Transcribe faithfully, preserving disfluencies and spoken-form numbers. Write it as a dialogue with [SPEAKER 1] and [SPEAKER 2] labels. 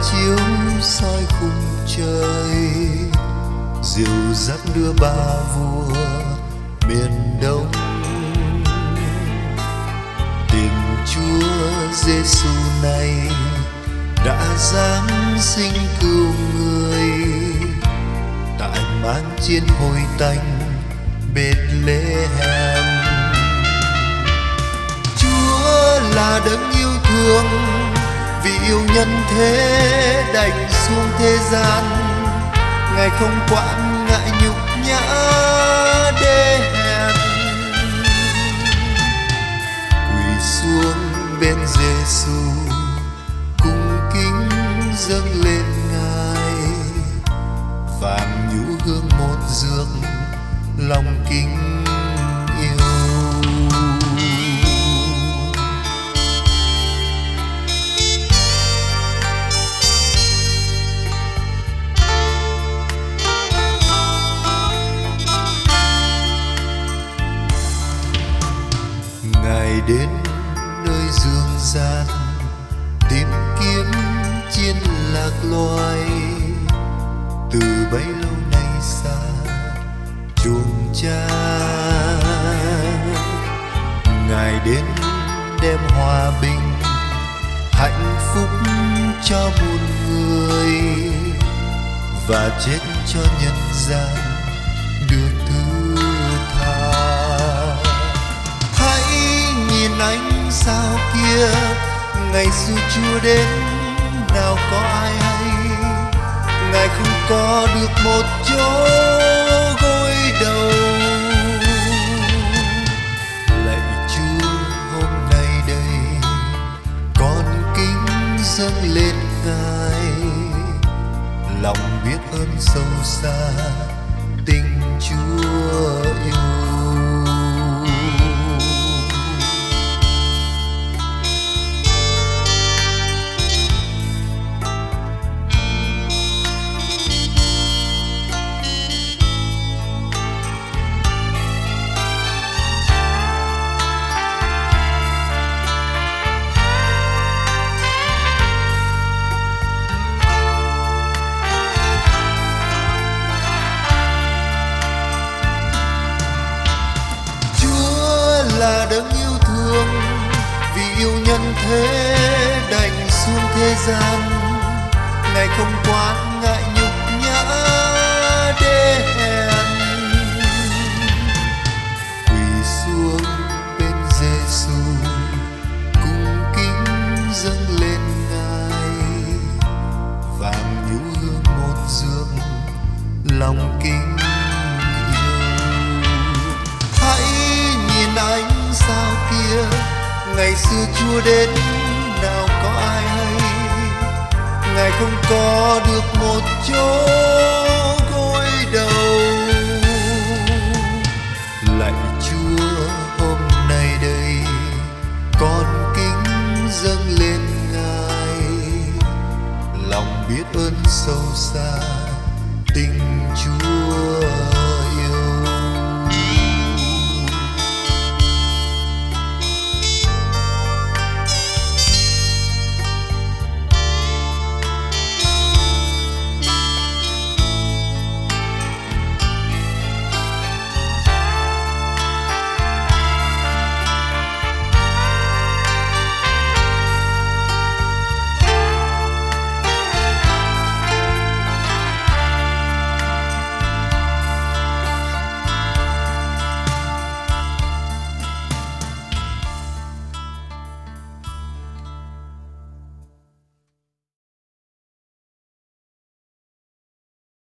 [SPEAKER 1] chiếu soi khung trời, dìu dắt đưa ba vua miền Đông. Tình Chúa Giêsu này đã giáng sinh cứu người tại máng chiên hồi tanh Bethlehem. Chúa là đấng yêu thương, vì yêu nhân thế đành xuống thế gian. Ngài không quản ngại nhục nhã đê hèn, quỳ xuống bên Giêsu cung kính dâng lên Ngài. Vàng nhũ hương một dược lòng kính yêu. Ngài đến nơi dương gian tìm kiếm chiên lạc loài, từ bấy lâu nay xa chuồng cha. Ngài đến đem hòa bình hạnh phúc cho muôn người, và chết cho nhân gian được thứ tha. Hãy nhìn ánh sao kia, ngày xưa Chúa đến nào có ai hay. Ngài không có được một chỗ gối đầu. Lạy Chúa hôm nay đây, con kính dâng lên Ngài, lòng biết ơn sâu xa tình Chúa yêu. Là đấng yêu thương, vì yêu nhân thế đành xuống thế gian. Ngài không quản ngại nhục nhã đê hèn, quỳ xuống bên Giêsu cung kính dâng lên Ngài. Vàng nhũ hương một dược lòng kính yêu. Hãy nhìn ánh sao kia, ngày xưa Chúa đến nào có ai hay. Ngài không có được một chỗ gối đầu. Lạy Chúa hôm nay đây, con kính dâng lên Ngài, lòng biết ơn sâu xa